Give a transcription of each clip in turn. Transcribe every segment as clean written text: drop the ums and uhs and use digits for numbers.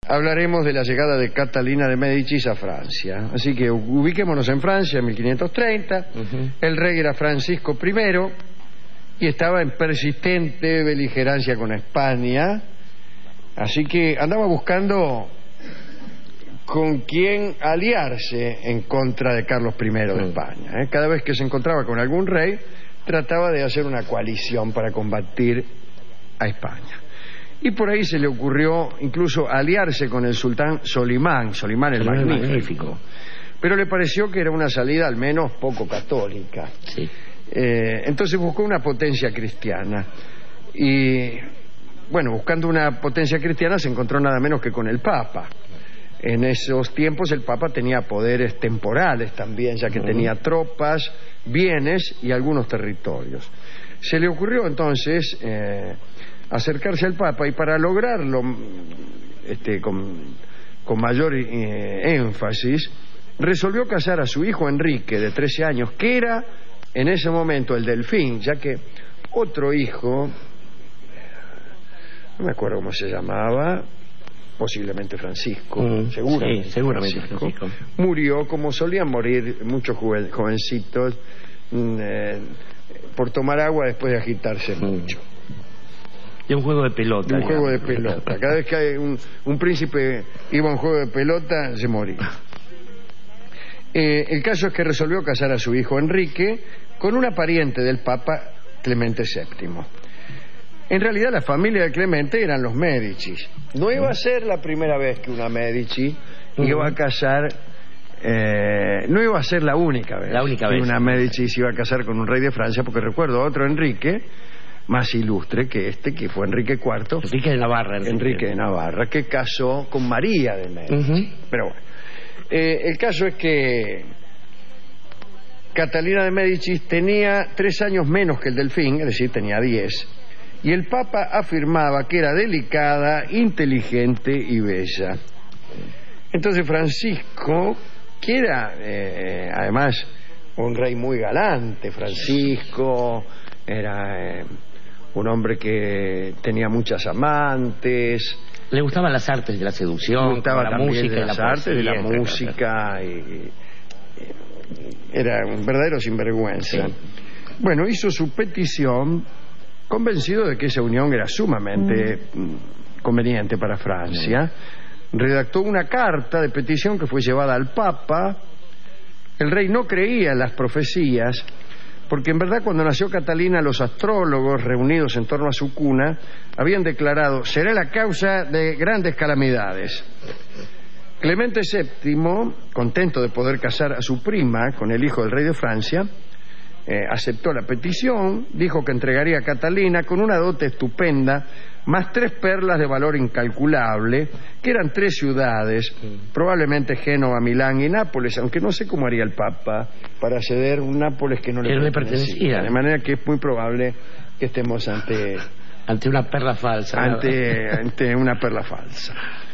hablaremos de la llegada de Catalina de Médicis a Francia. Así que ubiquémonos en Francia en 1530. El rey era Francisco I y estaba en persistente beligerancia con España. Así que andaba buscando con quién aliarse en contra de Carlos I de España. Cada vez que se encontraba con algún rey, trataba de hacer una coalición para combatir a España. Y por ahí se le ocurrió incluso aliarse con el sultán Solimán el Magnífico. Pero le pareció que era una salida al menos poco católica. Sí. Entonces buscó una potencia cristiana. Y bueno, buscando una potencia cristiana se encontró nada menos que con el Papa. En esos tiempos el Papa tenía poderes temporales también, ya que tenía tropas, bienes y algunos territorios. Se le ocurrió entonces acercarse al Papa, y para lograrlo con mayor énfasis, resolvió casar a su hijo Enrique, de 13 años, que era en ese momento el Delfín, ya que otro hijo, no me acuerdo cómo se llamaba, posiblemente Francisco, seguramente Francisco, murió, como solían morir muchos jovencitos, por tomar agua después de agitarse mucho. De un juego de pelota. De un juego de pelota. Cada vez que un príncipe iba a un juego de pelota, se moría. El caso es que resolvió casar a su hijo Enrique con una pariente del Papa, Clemente VII. En realidad la familia de Clemente eran los Médicis. No iba a ser la primera vez que una Médici iba a casar, no iba a ser la única vez que una Médici se iba a casar con un rey de Francia, porque recuerdo otro Enrique más ilustre que que fue Enrique IV. Enrique de Navarra. Enrique de Navarra, que casó con María de Médici. Pero bueno, el caso es que Catalina de Médicis tenía 3 años menos que el Delfín, es decir, tenía 10, y el Papa afirmaba que era delicada, inteligente y bella. Entonces Francisco, que era además un rey muy galante, Francisco era un hombre que tenía muchas amantes. Le gustaban las artes de la seducción, gustaba la música, de las artes de la música, y era un verdadero sinvergüenza. Sí. Bueno, hizo su petición convencido de que esa unión era sumamente conveniente para Francia. Redactó una carta de petición que fue llevada al Papa. El rey no creía en las profecías, porque en verdad cuando nació Catalina los astrólogos reunidos en torno a su cuna habían declarado: será la causa de grandes calamidades. Clemente VII, contento de poder casar a su prima con el hijo del rey de Francia, aceptó la petición, dijo que entregaría a Catalina con una dote estupenda, más 3 perlas de valor incalculable, que eran 3 ciudades, probablemente Génova, Milán y Nápoles, aunque no sé cómo haría el Papa para ceder un Nápoles que no le pertenecía. De manera que es muy probable que estemos ante una perla falsa. Ante una perla falsa.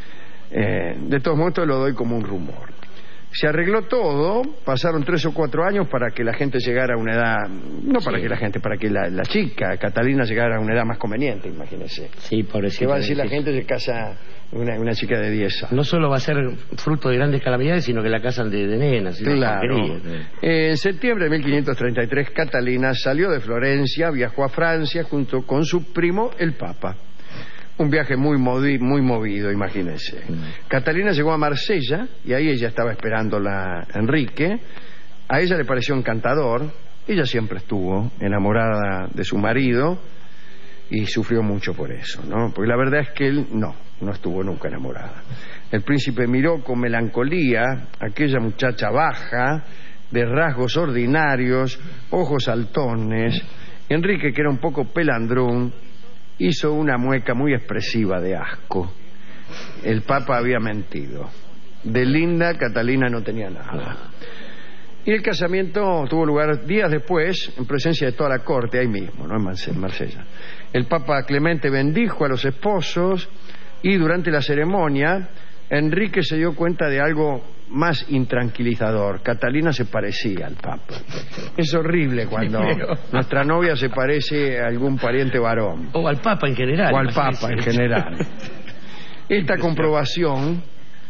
De todos modos lo doy como un rumor. Se arregló todo, pasaron 3 o 4 años para que la gente llegara a una edad, para que la chica Catalina llegara a una edad más conveniente, imagínese. Sí, pobrecita. ¿Qué va a decir la gente? Se casa una chica de 10 años. No solo va a ser fruto de grandes calamidades, sino que la casan de nenas. Claro. En septiembre de 1533, Catalina salió de Florencia, viajó a Francia junto con su primo, el Papa. Un viaje muy movido, imagínense. Catalina llegó a Marsella y ahí ella estaba esperándola Enrique. A ella le pareció encantador. Ella siempre estuvo enamorada de su marido y sufrió mucho por eso, ¿no? Porque la verdad es que él no estuvo nunca enamorada. El príncipe miró con melancolía a aquella muchacha baja, de rasgos ordinarios, ojos saltones. Enrique, que era un poco pelandrún, hizo una mueca muy expresiva de asco. El Papa había mentido. De linda, Catalina no tenía nada. Y el casamiento tuvo lugar días después, en presencia de toda la corte, ahí mismo, ¿no? En Marsella. El Papa Clemente bendijo a los esposos y durante la ceremonia Enrique se dio cuenta de algo más intranquilizador. Catalina se parecía al Papa. Es horrible cuando nuestra novia se parece a algún pariente varón. O al Papa en general. O al Papa en general. Esta comprobación,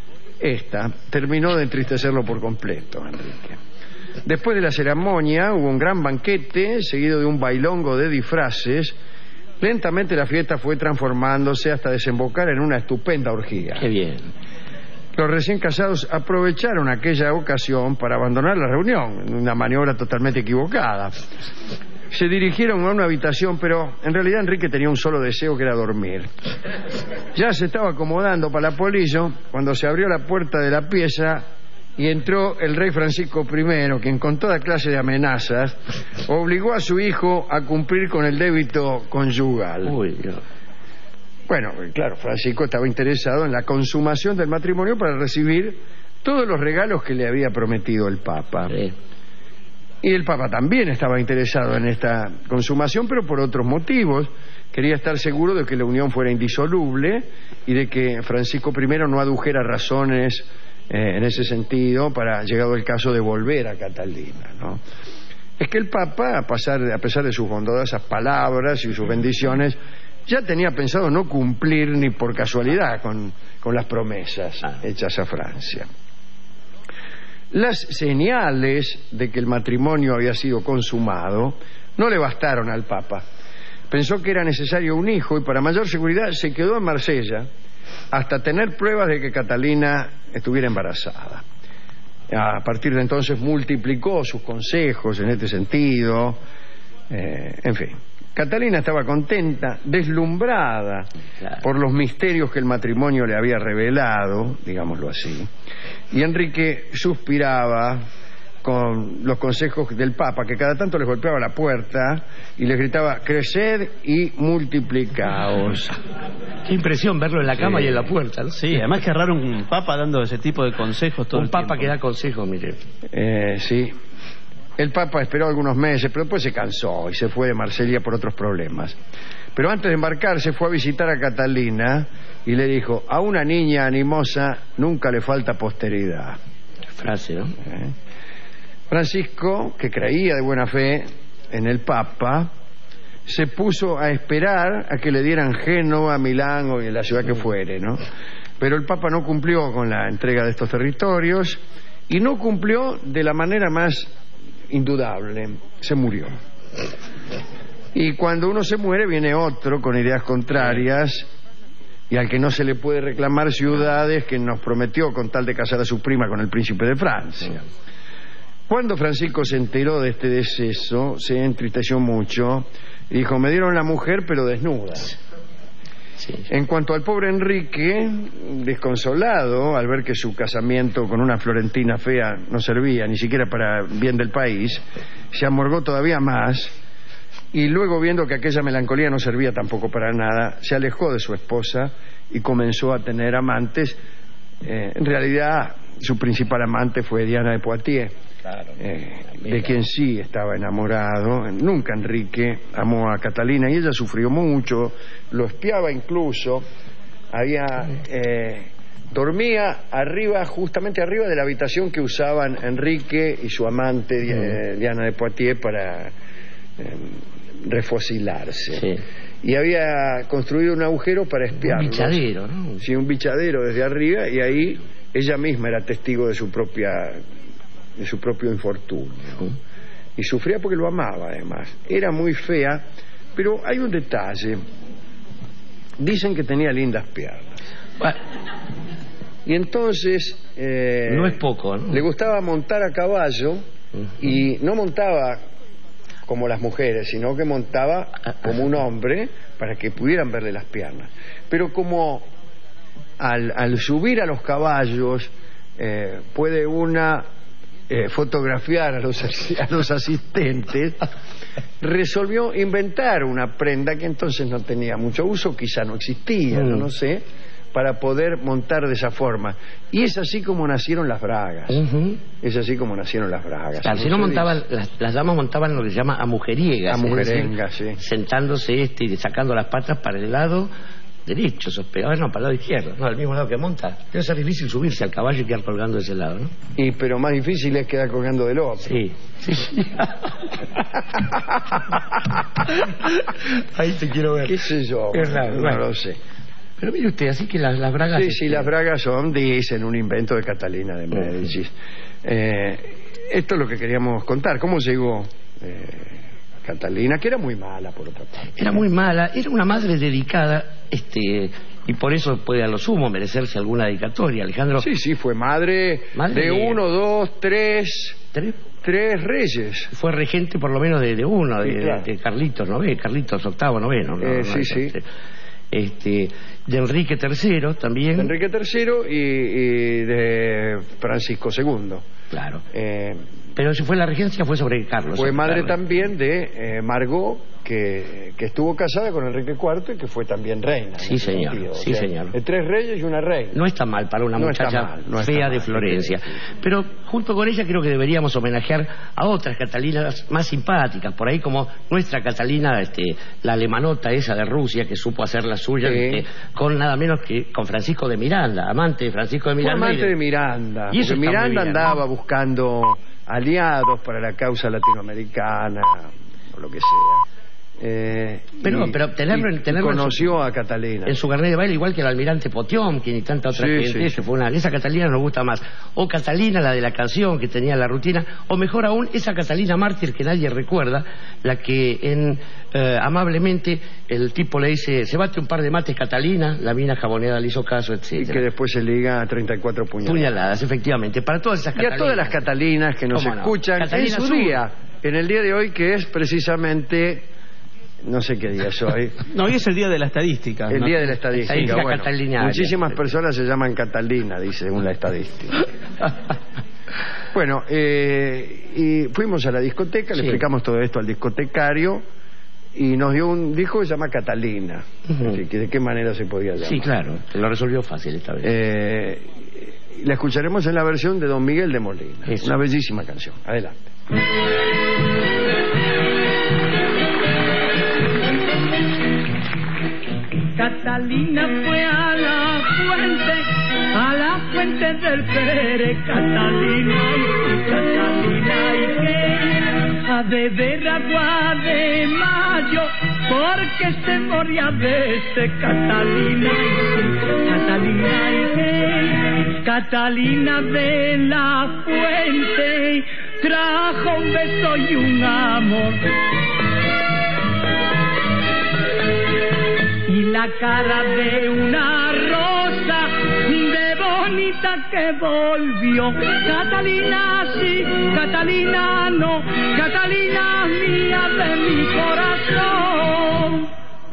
terminó de entristecerlo por completo, Enrique. Después de la ceremonia hubo un gran banquete, seguido de un bailongo de disfraces. Lentamente la fiesta fue transformándose hasta desembocar en una estupenda orgía. Qué bien. Los recién casados aprovecharon aquella ocasión para abandonar la reunión, una maniobra totalmente equivocada. Se dirigieron a una habitación, pero en realidad Enrique tenía un solo deseo, que era dormir. Ya se estaba acomodando para la polillo cuando se abrió la puerta de la pieza y entró el rey Francisco I, quien con toda clase de amenazas obligó a su hijo a cumplir con el débito conyugal. Uy, Dios. Bueno, claro, Francisco estaba interesado en la consumación del matrimonio para recibir todos los regalos que le había prometido el Papa. Sí. Y el Papa también estaba interesado en esta consumación, pero por otros motivos. Quería estar seguro de que la unión fuera indisoluble y de que Francisco I no adujera razones en ese sentido para, llegado el caso, de volver a Catalina, ¿no? Es que el Papa, a pesar de sus bondadosas palabras y sus bendiciones, ya tenía pensado no cumplir ni por casualidad con las promesas hechas a Francia. Las señales de que el matrimonio había sido consumado no le bastaron al Papa. Pensó que era necesario un hijo y para mayor seguridad se quedó en Marsella hasta tener pruebas de que Catalina estuviera embarazada. A partir de entonces multiplicó sus consejos en este sentido. En fin, Catalina estaba contenta, deslumbrada por los misterios que el matrimonio le había revelado, digámoslo así. Y Enrique suspiraba con los consejos del Papa, que cada tanto les golpeaba la puerta y les gritaba: creced y multiplicaos. Qué impresión verlo en la cama y en la puerta, ¿no? Sí, además que raro un Papa dando ese tipo de consejos todo el tiempo. Un Papa que da consejos, mire. Sí. El Papa esperó algunos meses, pero después se cansó y se fue de Marsella por otros problemas. Pero antes de embarcarse fue a visitar a Catalina y le dijo: a una niña animosa nunca le falta posteridad. Frase, ¿no? Francisco, que creía de buena fe en el Papa, se puso a esperar a que le dieran Génova, Milán o en la ciudad que fuere, ¿no? Pero el Papa no cumplió con la entrega de estos territorios y no cumplió de la manera más indudable. Se murió. Y cuando uno se muere viene otro con ideas contrarias y al que no se le puede reclamar ciudades que nos prometió con tal de casar a su prima con el príncipe de Francia. Cuando Francisco se enteró de este deceso, se entristeció mucho y dijo: me dieron la mujer pero desnuda. Sí. En cuanto al pobre Enrique, desconsolado al ver que su casamiento con una florentina fea no servía ni siquiera para bien del país, se amargó todavía más y luego, viendo que aquella melancolía no servía tampoco para nada, se alejó de su esposa y comenzó a tener amantes. En realidad su principal amante fue Diana de Poitiers, de quien sí estaba enamorado. Nunca Enrique amó a Catalina y ella sufrió mucho, lo espiaba incluso. Dormía justamente arriba de la habitación que usaban Enrique y su amante Diana de Poitiers para refocilarse. Sí. Y había construido un agujero para espiarlos. Un bichadero, ¿no? Sí, un bichadero desde arriba, y ahí ella misma era testigo de su propio infortunio. Y sufría porque lo amaba, además. Era muy fea, pero hay un detalle. Dicen que tenía lindas piernas. Bueno. Y entonces no es poco, ¿no? Le gustaba montar a caballo. Y no montaba como las mujeres, sino que montaba como un hombre para que pudieran verle las piernas. Pero como al subir a los caballos puede una fotografiar a los asistentes, resolvió inventar una prenda que entonces no tenía mucho uso, quizá no existía, no sé, para poder montar de esa forma. Y es así como nacieron las bragas. Es así como nacieron las bragas. Claro, si no montaban, las damas montaban lo que se llama amujeriegas. Amujerengas, sí. Sentándose y sacando las patas para el lado derecho, para el lado izquierdo, no, al mismo lado que monta. Debe ser difícil subirse al caballo y quedar colgando de ese lado, ¿no? Pero más difícil es quedar colgando del otro. Sí. Ahí te quiero ver. ¿Qué sé yo? Es raro, no lo sé. Pero mire usted, así que las bragas... Sí, las bragas son, dicen, un invento de Catalina de Médicis. Esto es lo que queríamos contar. ¿Cómo llegó Catalina? Que era muy mala, por otra parte. Era muy mala, era una madre dedicada, y por eso puede a lo sumo merecerse alguna dedicatoria, Alejandro. Sí, fue madre de 1, 2, 3... ¿Tres reyes? Fue regente por lo menos de uno, sí, claro. de Carlitos IX, Carlitos VIII, noveno. De Enrique III también. De Enrique III y de Francisco II. Claro. Pero si fue la regencia fue sobre Carlos. Fue madre también de Margot, que estuvo casada con Enrique IV y que fue también reina. Sí, señor. Sí, señor. De 3 reyes y una reina. No está mal para una muchacha fea de Florencia. Pero junto con ella creo que deberíamos homenajear a otras Catalinas más simpáticas, por ahí como nuestra Catalina, la alemanota esa de Rusia, que supo hacer la suya, con nada menos que con Francisco de Miranda, amante de Francisco de Miranda. Amante de Miranda. Y eso Miranda andaba buscando aliados para la causa latinoamericana o lo que sea. Pero tenerlo conoció a Catalina en su carnet de baile, igual que el almirante Potiomkin y tanta otra gente. Esa Catalina nos gusta más. O Catalina, la de la canción, que tenía la rutina, o mejor aún, esa Catalina mártir que nadie recuerda, la que amablemente el tipo le dice: se bate un par de mates, Catalina. La mina jaboneada le hizo caso, etc. Y que después se liga a 34 puñaladas. Efectivamente, para todas esas Catalinas. Y a todas las Catalinas que nos escuchan en su día, en el día de hoy, que es precisamente... No sé qué día es hoy. No, hoy es el día de la estadística. El día de la estadística. Bueno, muchísimas pues. personas se llaman Catalina, dice según la estadística. Bueno, y fuimos a la discoteca, le explicamos todo esto al discotecario y nos dio un disco que se llama Catalina. Así que de qué manera se podía llamar. Sí, claro, se lo resolvió fácil esta vez. La escucharemos en la versión de Don Miguel de Molina. Una bellísima canción. Adelante. Catalina fue a la fuente del Pere, Catalina y que a beber agua de mayo, porque se moría de ese Catalina y que Catalina de la fuente trajo un beso y un amor. Y la cara de una rosa de bonita que volvió. Catalina sí, Catalina no, Catalina mía de mi corazón.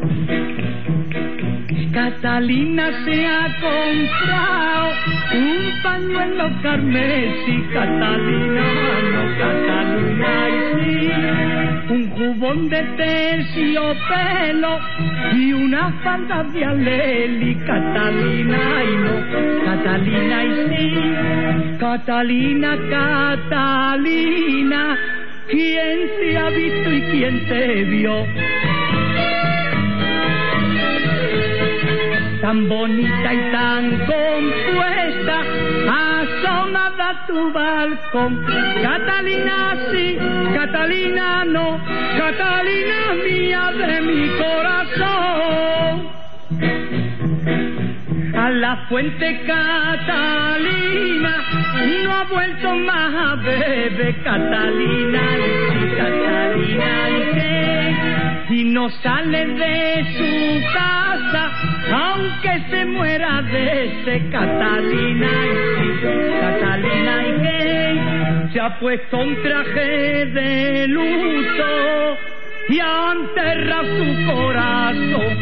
Catalina se ha comprado un pañuelo carmesí, Catalina no, Catalina y sí, un jubón de terciopelo y una falda de aleli, Catalina y no, Catalina y sí, Catalina, Catalina, ¿quién te ha visto y quién te vio? Tan bonita y tan compuesta, asomada a tu balcón. Catalina sí, Catalina no, Catalina mía de mi corazón. A la fuente Catalina no ha vuelto más a beber, Catalina y Catalina y que, y no sale de su casa aunque se muera de ese, Catalina y Catalina y que se ha puesto un traje de luto y ha enterrado su corazón.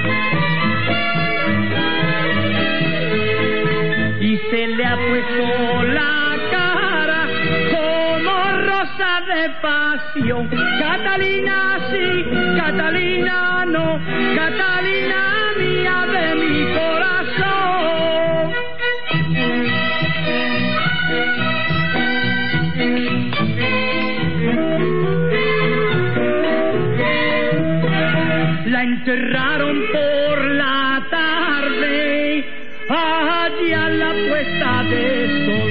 Y se le ha puesto la cara como rosa de pasión. Catalina sí, Catalina no, Catalina mía de mi corazón. La enterraron por la tarde allí a la puesta de sol,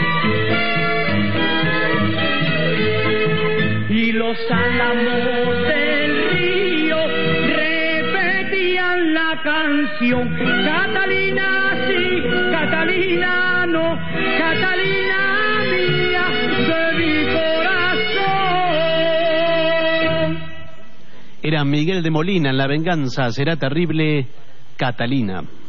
y los álamos del río repetían la canción. canción. Catalina sí, Catalina no, Catalina mía de mi corazón. Era Miguel de Molina en La venganza será terrible, Catalina.